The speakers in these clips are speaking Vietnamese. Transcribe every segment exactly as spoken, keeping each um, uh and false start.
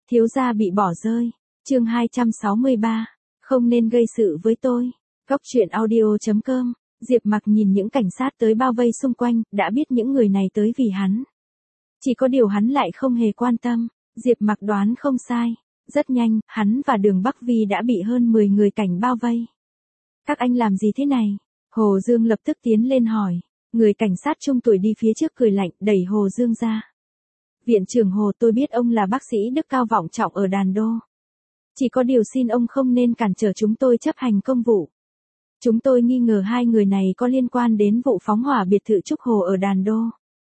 Thiếu gia bị bỏ rơi. Chương hai trăm sáu mươi ba. Không nên gây sự với tôi. Góc truyện audio chấm com. Diệp Mặc nhìn những cảnh sát tới bao vây xung quanh, đã biết những người này tới vì hắn. Chỉ có điều hắn lại không hề quan tâm. Diệp Mặc đoán không sai. Rất nhanh, hắn và Đường Bắc Vi đã bị hơn mười người cảnh bao vây. Các anh làm gì thế này? Hồ Dương lập tức tiến lên hỏi. Người cảnh sát trung tuổi đi phía trước cười lạnh, đẩy Hồ Dương ra. Viện trưởng Hồ, tôi biết ông là bác sĩ đức cao vọng trọng ở Đàn Đô. Chỉ có điều xin ông không nên cản trở chúng tôi chấp hành công vụ. Chúng tôi nghi ngờ hai người này có liên quan đến vụ phóng hỏa biệt thự Trúc Hồ ở Đàn Đô.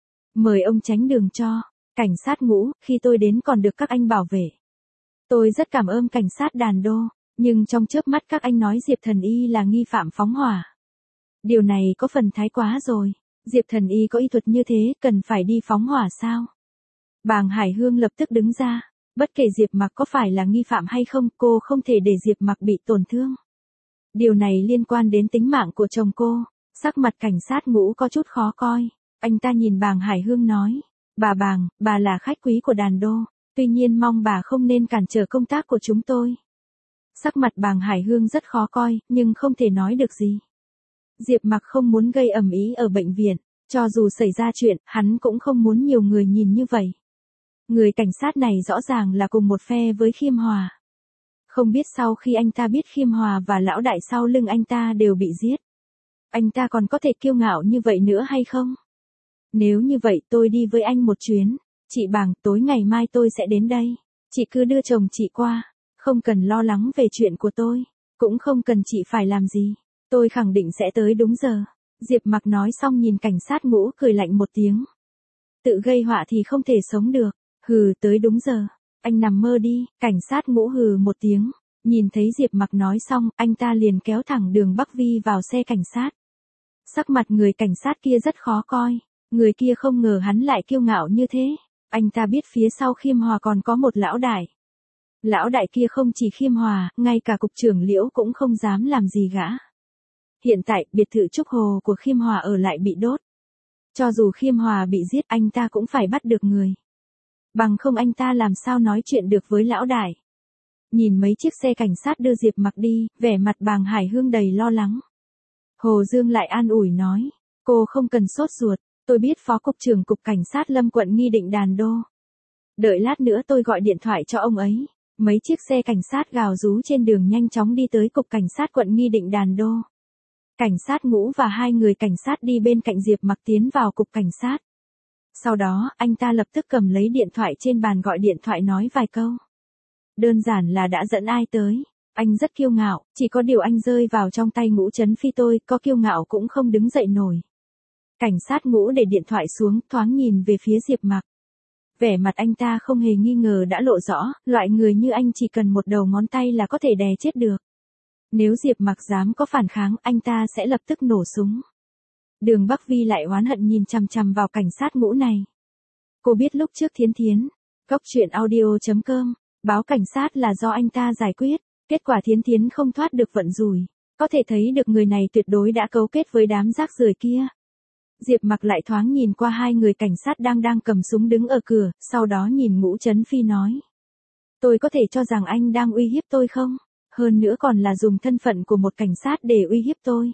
Mời ông tránh đường cho. Cảnh sát Ngũ, khi tôi đến còn được các anh bảo vệ. Tôi rất cảm ơn cảnh sát Đàn Đô, nhưng trong chớp mắt các anh nói Diệp Thần Y là nghi phạm phóng hỏa. Điều này có phần thái quá rồi. Diệp Thần Y có y thuật như thế, cần phải đi phóng hỏa sao? Bàng Hải Hương lập tức đứng ra. Bất kể Diệp Mặc có phải là nghi phạm hay không, cô không thể để Diệp Mặc bị tổn thương. Điều này liên quan đến tính mạng của chồng cô. Sắc mặt cảnh sát Ngũ có chút khó coi. Anh ta nhìn Bàng Hải Hương nói. Bà Bàng, bà là khách quý của Đàn Đô. Tuy nhiên mong bà không nên cản trở công tác của chúng tôi. Sắc mặt Bàng Hải Hương rất khó coi, nhưng không thể nói được gì. Diệp Mặc không muốn gây ầm ĩ ở bệnh viện. Cho dù xảy ra chuyện, hắn cũng không muốn nhiều người nhìn như vậy. Người cảnh sát này rõ ràng là cùng một phe với Khiêm Hòa. Không biết sau khi anh ta biết Khiêm Hòa và lão đại sau lưng anh ta đều bị giết, anh ta còn có thể kiêu ngạo như vậy nữa hay không? Nếu như vậy tôi đi với anh một chuyến. Chị Bàng, tối ngày mai tôi sẽ đến đây. Chị cứ đưa chồng chị qua. Không cần lo lắng về chuyện của tôi. Cũng không cần chị phải làm gì. Tôi khẳng định sẽ tới đúng giờ. Diệp Mặc nói xong nhìn cảnh sát Ngũ cười lạnh một tiếng. Tự gây họa thì không thể sống được. Hừ, tới đúng giờ. Anh nằm mơ đi. Cảnh sát Ngũ hừ một tiếng. Nhìn thấy Diệp Mặc nói xong, anh ta liền kéo thẳng Đường Bắc Vi vào xe cảnh sát. Sắc mặt người cảnh sát kia rất khó coi. Người kia không ngờ hắn lại kiêu ngạo như thế. Anh ta biết phía sau Khiêm Hòa còn có một lão đại. Lão đại kia không chỉ Khiêm Hòa, ngay cả cục trưởng Liễu cũng không dám làm gì gã. Hiện tại, biệt thự Trúc Hồ của Khiêm Hòa ở lại bị đốt. Cho dù Khiêm Hòa bị giết, anh ta cũng phải bắt được người. Bằng không anh ta làm sao nói chuyện được với lão đại. Nhìn mấy chiếc xe cảnh sát đưa Diệp Mặc đi, vẻ mặt Bàng Hải Hương đầy lo lắng. Hồ Dương lại an ủi nói. Cô không cần sốt ruột, tôi biết Phó Cục trưởng Cục Cảnh sát Lâm quận Nghi Định Đàn Đô. Đợi lát nữa tôi gọi điện thoại cho ông ấy. Mấy chiếc xe cảnh sát gào rú trên đường nhanh chóng đi tới Cục Cảnh sát quận Nghi Định Đàn Đô. Cảnh sát Ngũ và hai người cảnh sát đi bên cạnh Diệp Mặc tiến vào cục cảnh sát. Sau đó, anh ta lập tức cầm lấy điện thoại trên bàn gọi điện thoại nói vài câu. Đơn giản là đã dẫn ai tới. Anh rất kiêu ngạo, chỉ có điều anh rơi vào trong tay Ngũ Chấn Phi tôi, có kiêu ngạo cũng không đứng dậy nổi. Cảnh sát Ngũ để điện thoại xuống, thoáng nhìn về phía Diệp Mặc. Vẻ mặt anh ta không hề nghi ngờ đã lộ rõ, loại người như anh chỉ cần một đầu ngón tay là có thể đè chết được. Nếu Diệp Mặc dám có phản kháng, anh ta sẽ lập tức nổ súng. Đường Bắc Vi lại oán hận nhìn chằm chằm vào cảnh sát Ngũ này. Cô biết lúc trước Thiến Thiến, góc truyện audio chấm com, báo cảnh sát là do anh ta giải quyết, kết quả Thiến Thiến không thoát được vận rủi. Có thể thấy được người này tuyệt đối đã cấu kết với đám rác rưởi kia. Diệp Mặc lại thoáng nhìn qua hai người cảnh sát đang đang cầm súng đứng ở cửa, sau đó nhìn Ngũ Chấn Phi nói. Tôi có thể cho rằng anh đang uy hiếp tôi không? Hơn nữa còn là dùng thân phận của một cảnh sát để uy hiếp tôi.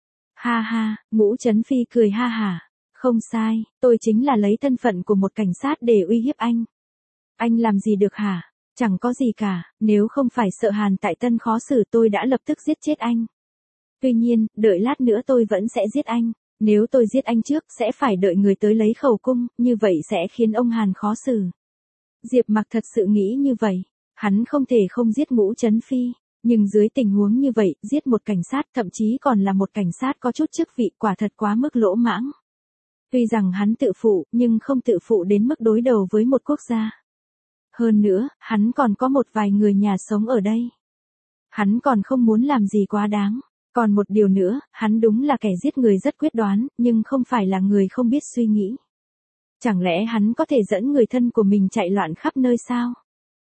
Ha ha, Ngũ Chấn Phi cười ha hả. Không sai, tôi chính là lấy thân phận của một cảnh sát để uy hiếp anh. Anh làm gì được hả? Chẳng có gì cả, nếu không phải sợ Hàn Tại Tân khó xử tôi đã lập tức giết chết anh. Tuy nhiên, đợi lát nữa tôi vẫn sẽ giết anh. Nếu tôi giết anh trước, sẽ phải đợi người tới lấy khẩu cung, như vậy sẽ khiến ông Hàn khó xử. Diệp Mặc thật sự nghĩ như vậy. Hắn không thể không giết Ngũ Chấn Phi. Nhưng dưới tình huống như vậy, giết một cảnh sát, thậm chí còn là một cảnh sát có chút chức vị, quả thật quá mức lỗ mãng. Tuy rằng hắn tự phụ, nhưng không tự phụ đến mức đối đầu với một quốc gia. Hơn nữa, hắn còn có một vài người nhà sống ở đây. Hắn còn không muốn làm gì quá đáng. Còn một điều nữa, hắn đúng là kẻ giết người rất quyết đoán, nhưng không phải là người không biết suy nghĩ. Chẳng lẽ hắn có thể dẫn người thân của mình chạy loạn khắp nơi sao?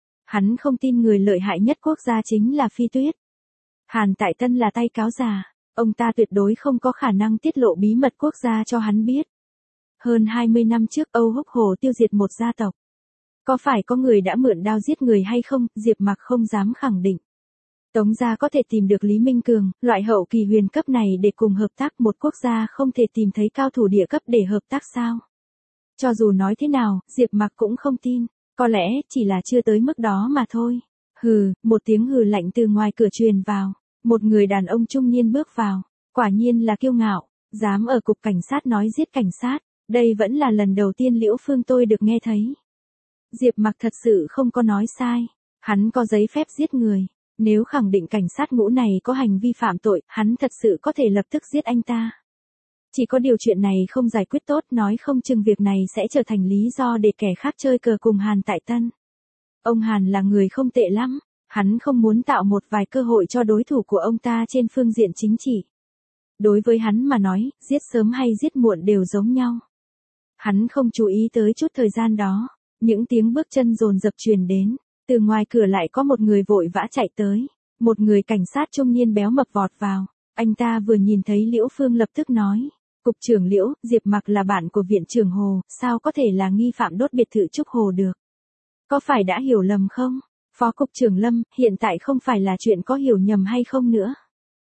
Hắn không tin người lợi hại nhất quốc gia chính là Phi Tuyết. Hàn Tại Tân là tay cáo già, ông ta tuyệt đối không có khả năng tiết lộ bí mật quốc gia cho hắn biết. Hơn hai mươi năm trước Âu Húc Hồ tiêu diệt một gia tộc. Có phải có người đã mượn đao giết người hay không, Diệp Mặc không dám khẳng định. Tống gia có thể tìm được Lý Minh Cường, loại hậu kỳ huyền cấp này để cùng hợp tác, một quốc gia không thể tìm thấy cao thủ địa cấp để hợp tác sao? Cho dù nói thế nào, Diệp Mặc cũng không tin, có lẽ chỉ là chưa tới mức đó mà thôi. Hừ, một tiếng hừ lạnh từ ngoài cửa truyền vào, một người đàn ông trung niên bước vào, quả nhiên là kiêu ngạo, dám ở cục cảnh sát nói giết cảnh sát, đây vẫn là lần đầu tiên Liễu Phương tôi được nghe thấy. Diệp Mặc thật sự không có nói sai, hắn có giấy phép giết người, nếu khẳng định cảnh sát ngũ này có hành vi phạm tội, hắn thật sự có thể lập tức giết anh ta. Chỉ có điều chuyện này không giải quyết tốt, nói không chừng việc này sẽ trở thành lý do để kẻ khác chơi cờ cùng Hàn Tại Tân. Ông Hàn là người không tệ lắm, hắn không muốn tạo một vài cơ hội cho đối thủ của ông ta trên phương diện chính trị. Đối với hắn mà nói, giết sớm hay giết muộn đều giống nhau. Hắn không chú ý tới chút thời gian đó, những tiếng bước chân dồn dập truyền đến, từ ngoài cửa lại có một người vội vã chạy tới, một người cảnh sát trung niên béo mập vọt vào, anh ta vừa nhìn thấy Liễu Phương lập tức nói, Cục trưởng Liễu, Diệp Mặc là bạn của Viện trưởng Hồ, sao có thể là nghi phạm đốt biệt thự Trúc Hồ được? Có phải đã hiểu lầm không? Phó Cục trưởng Lâm, hiện tại không phải là chuyện có hiểu nhầm hay không nữa.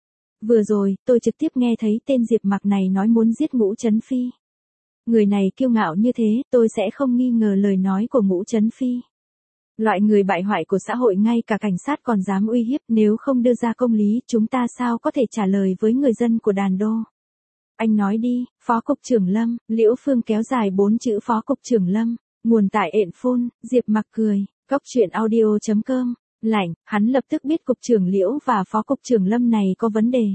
Vừa rồi, tôi trực tiếp nghe thấy tên Diệp Mặc này nói muốn giết Ngũ Chấn Phi. Người này kiêu ngạo như thế, tôi sẽ không nghi ngờ lời nói của Ngũ Chấn Phi. Loại người bại hoại của xã hội ngay cả cảnh sát còn dám uy hiếp, nếu không đưa ra công lý, chúng ta sao có thể trả lời với người dân của Đàn Đô. Anh nói đi, Phó Cục trưởng Lâm, Liễu Phương kéo dài bốn chữ Phó Cục trưởng Lâm, nguồn tại ện phun, Diệp Mặc cười, Cốc truyện audio chấm com, lạnh, hắn lập tức biết Cục trưởng Liễu và Phó Cục trưởng Lâm này có vấn đề.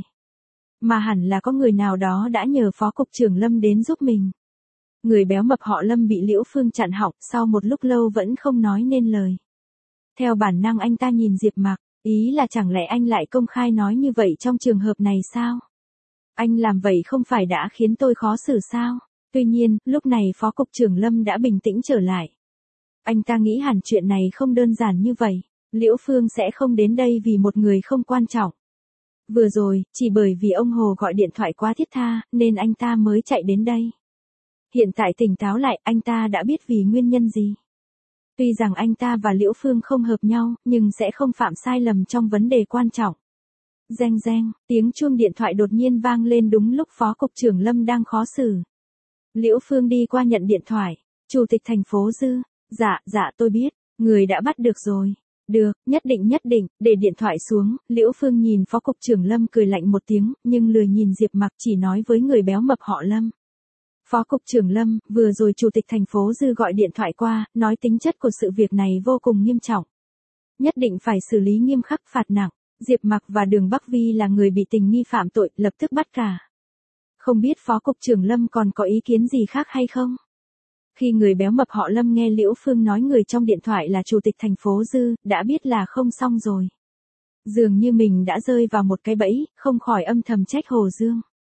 Mà hẳn là có người nào đó đã nhờ Phó Cục trưởng Lâm đến giúp mình. Người béo mập họ Lâm bị Liễu Phương chặn họng, sau một lúc lâu vẫn không nói nên lời. Theo bản năng anh ta nhìn Diệp Mặc, ý là chẳng lẽ anh lại công khai nói như vậy trong trường hợp này sao? Anh làm vậy không phải đã khiến tôi khó xử sao? Tuy nhiên, lúc này Phó Cục trưởng Lâm đã bình tĩnh trở lại. Anh ta nghĩ hẳn chuyện này không đơn giản như vậy, Liễu Phương sẽ không đến đây vì một người không quan trọng. Vừa rồi, chỉ bởi vì ông Hồ gọi điện thoại quá thiết tha, nên anh ta mới chạy đến đây. Hiện tại tỉnh táo lại, anh ta đã biết vì nguyên nhân gì. Tuy rằng anh ta và Liễu Phương không hợp nhau, nhưng sẽ không phạm sai lầm trong vấn đề quan trọng. Reng reng, tiếng chuông điện thoại đột nhiên vang lên đúng lúc Phó Cục trưởng Lâm đang khó xử. Liễu Phương đi qua nhận điện thoại. Chủ tịch thành phố Dư. Dạ, dạ tôi biết, người đã bắt được rồi. Được, nhất định nhất định, để điện thoại xuống, Liễu Phương nhìn Phó Cục trưởng Lâm cười lạnh một tiếng, nhưng lười nhìn Diệp Mặc, chỉ nói với người béo mập họ Lâm. Phó Cục trưởng Lâm, vừa rồi Chủ tịch thành phố Dư gọi điện thoại qua, nói tính chất của sự việc này vô cùng nghiêm trọng. Nhất định phải xử lý nghiêm khắc, phạt nặng. Diệp Mặc và Đường Bắc Vi là người bị tình nghi phạm tội, lập tức bắt cả. Không biết Phó Cục trưởng Lâm còn có ý kiến gì khác hay không? Khi người béo mập họ Lâm nghe Liễu Phương nói người trong điện thoại là Chủ tịch thành phố Dư, đã biết là không xong rồi. Dường như mình đã rơi vào một cái bẫy, không khỏi âm thầm trách Hồ Dương.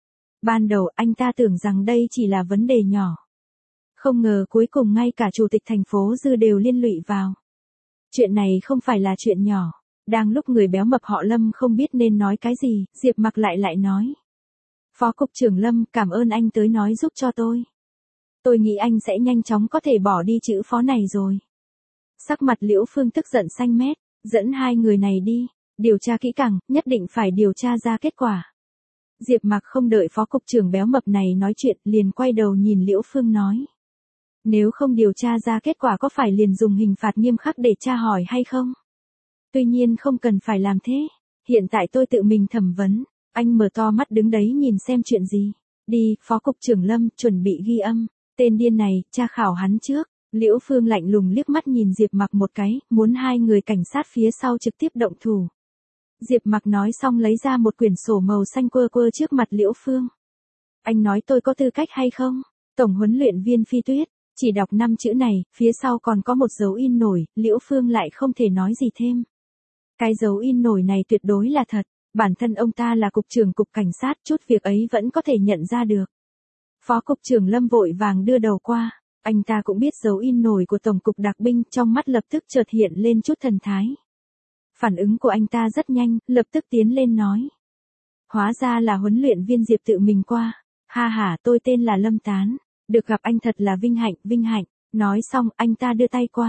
Ban đầu anh ta tưởng rằng đây chỉ là vấn đề nhỏ. Không ngờ cuối cùng ngay cả Chủ tịch thành phố Dư đều liên lụy vào. Chuyện này không phải là chuyện nhỏ. Đang lúc người béo mập họ Lâm không biết nên nói cái gì, Diệp Mặc lại lại nói. Phó Cục trưởng Lâm, cảm ơn anh tới nói giúp cho tôi. Tôi nghĩ anh sẽ nhanh chóng có thể bỏ đi chữ phó này rồi. Sắc mặt Liễu Phương tức giận xanh mét, dẫn hai người này đi, điều tra kỹ càng, nhất định phải điều tra ra kết quả. Diệp Mặc không đợi Phó Cục trưởng béo mập này nói chuyện, liền quay đầu nhìn Liễu Phương nói. Nếu không điều tra ra kết quả có phải liền dùng hình phạt nghiêm khắc để tra hỏi hay không? Tuy nhiên không cần phải làm thế, hiện tại tôi tự mình thẩm vấn. Anh mở to mắt đứng đấy nhìn xem chuyện gì. Đi, Phó Cục trưởng Lâm, chuẩn bị ghi âm. Tên điên này, tra khảo hắn trước. Liễu Phương lạnh lùng liếc mắt nhìn Diệp Mặc một cái, muốn hai người cảnh sát phía sau trực tiếp động thủ. Diệp Mặc nói xong lấy ra một quyển sổ màu xanh quơ quơ trước mặt Liễu Phương. Anh nói tôi có tư cách hay không? Tổng huấn luyện viên Phi Tuyết, chỉ đọc năm chữ này, phía sau còn có một dấu in nổi, Liễu Phương lại không thể nói gì thêm. Cái dấu in nổi này tuyệt đối là thật, bản thân ông ta là cục trưởng cục cảnh sát, chút việc ấy vẫn có thể nhận ra được. Phó Cục trưởng Lâm vội vàng đưa đầu qua, anh ta cũng biết dấu in nổi của Tổng cục Đặc binh, trong mắt lập tức chợt hiện lên chút thần thái. Phản ứng của anh ta rất nhanh, lập tức tiến lên nói. Hóa ra là huấn luyện viên Diệp tự mình qua, ha ha, tôi tên là Lâm Tán, được gặp anh thật là vinh hạnh, vinh hạnh, nói xong anh ta đưa tay qua.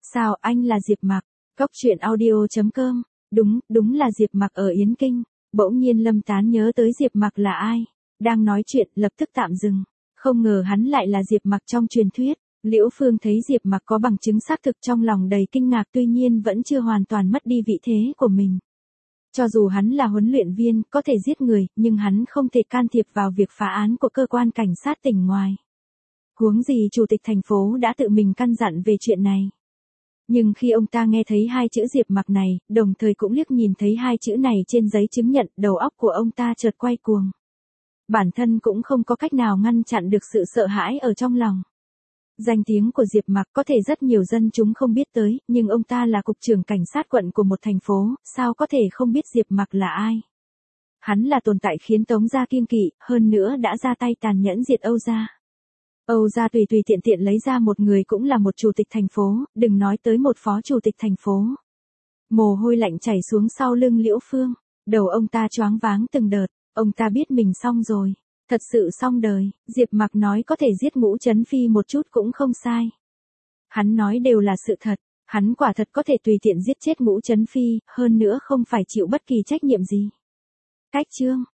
Sao anh là Diệp Mặc? Cốc truyện audio chấm com. Đúng, đúng là Diệp Mặc ở Yến Kinh. Bỗng nhiên Lâm Tán nhớ tới Diệp Mặc là ai. Đang nói chuyện, lập tức tạm dừng. Không ngờ hắn lại là Diệp Mặc trong truyền thuyết. Liễu Phương thấy Diệp Mặc có bằng chứng xác thực trong lòng đầy kinh ngạc, tuy nhiên vẫn chưa hoàn toàn mất đi vị thế của mình. Cho dù hắn là huấn luyện viên, có thể giết người, nhưng hắn không thể can thiệp vào việc phá án của cơ quan cảnh sát tỉnh ngoài. Huống gì chủ tịch thành phố đã tự mình căn dặn về chuyện này. Nhưng khi ông ta nghe thấy hai chữ Diệp Mặc này, đồng thời cũng liếc nhìn thấy hai chữ này trên giấy chứng nhận, đầu óc của ông ta chợt quay cuồng. Bản thân cũng không có cách nào ngăn chặn được sự sợ hãi ở trong lòng. Danh tiếng của Diệp Mặc có thể rất nhiều dân chúng không biết tới, nhưng ông ta là cục trưởng cảnh sát quận của một thành phố, sao có thể không biết Diệp Mặc là ai. Hắn là tồn tại khiến Tống gia kiêng kỵ, hơn nữa đã ra tay tàn nhẫn diệt Âu gia. Âu gia tùy tùy tiện tiện lấy ra một người cũng là một chủ tịch thành phố, đừng nói tới một phó chủ tịch thành phố. Mồ hôi lạnh chảy xuống sau lưng Liễu Phương, đầu ông ta choáng váng từng đợt, ông ta biết mình xong rồi. Thật sự xong đời, Diệp Mặc nói có thể giết Ngũ Chấn Phi một chút cũng không sai. Hắn nói đều là sự thật, hắn quả thật có thể tùy tiện giết chết Ngũ Chấn Phi, hơn nữa không phải chịu bất kỳ trách nhiệm gì. Cách chương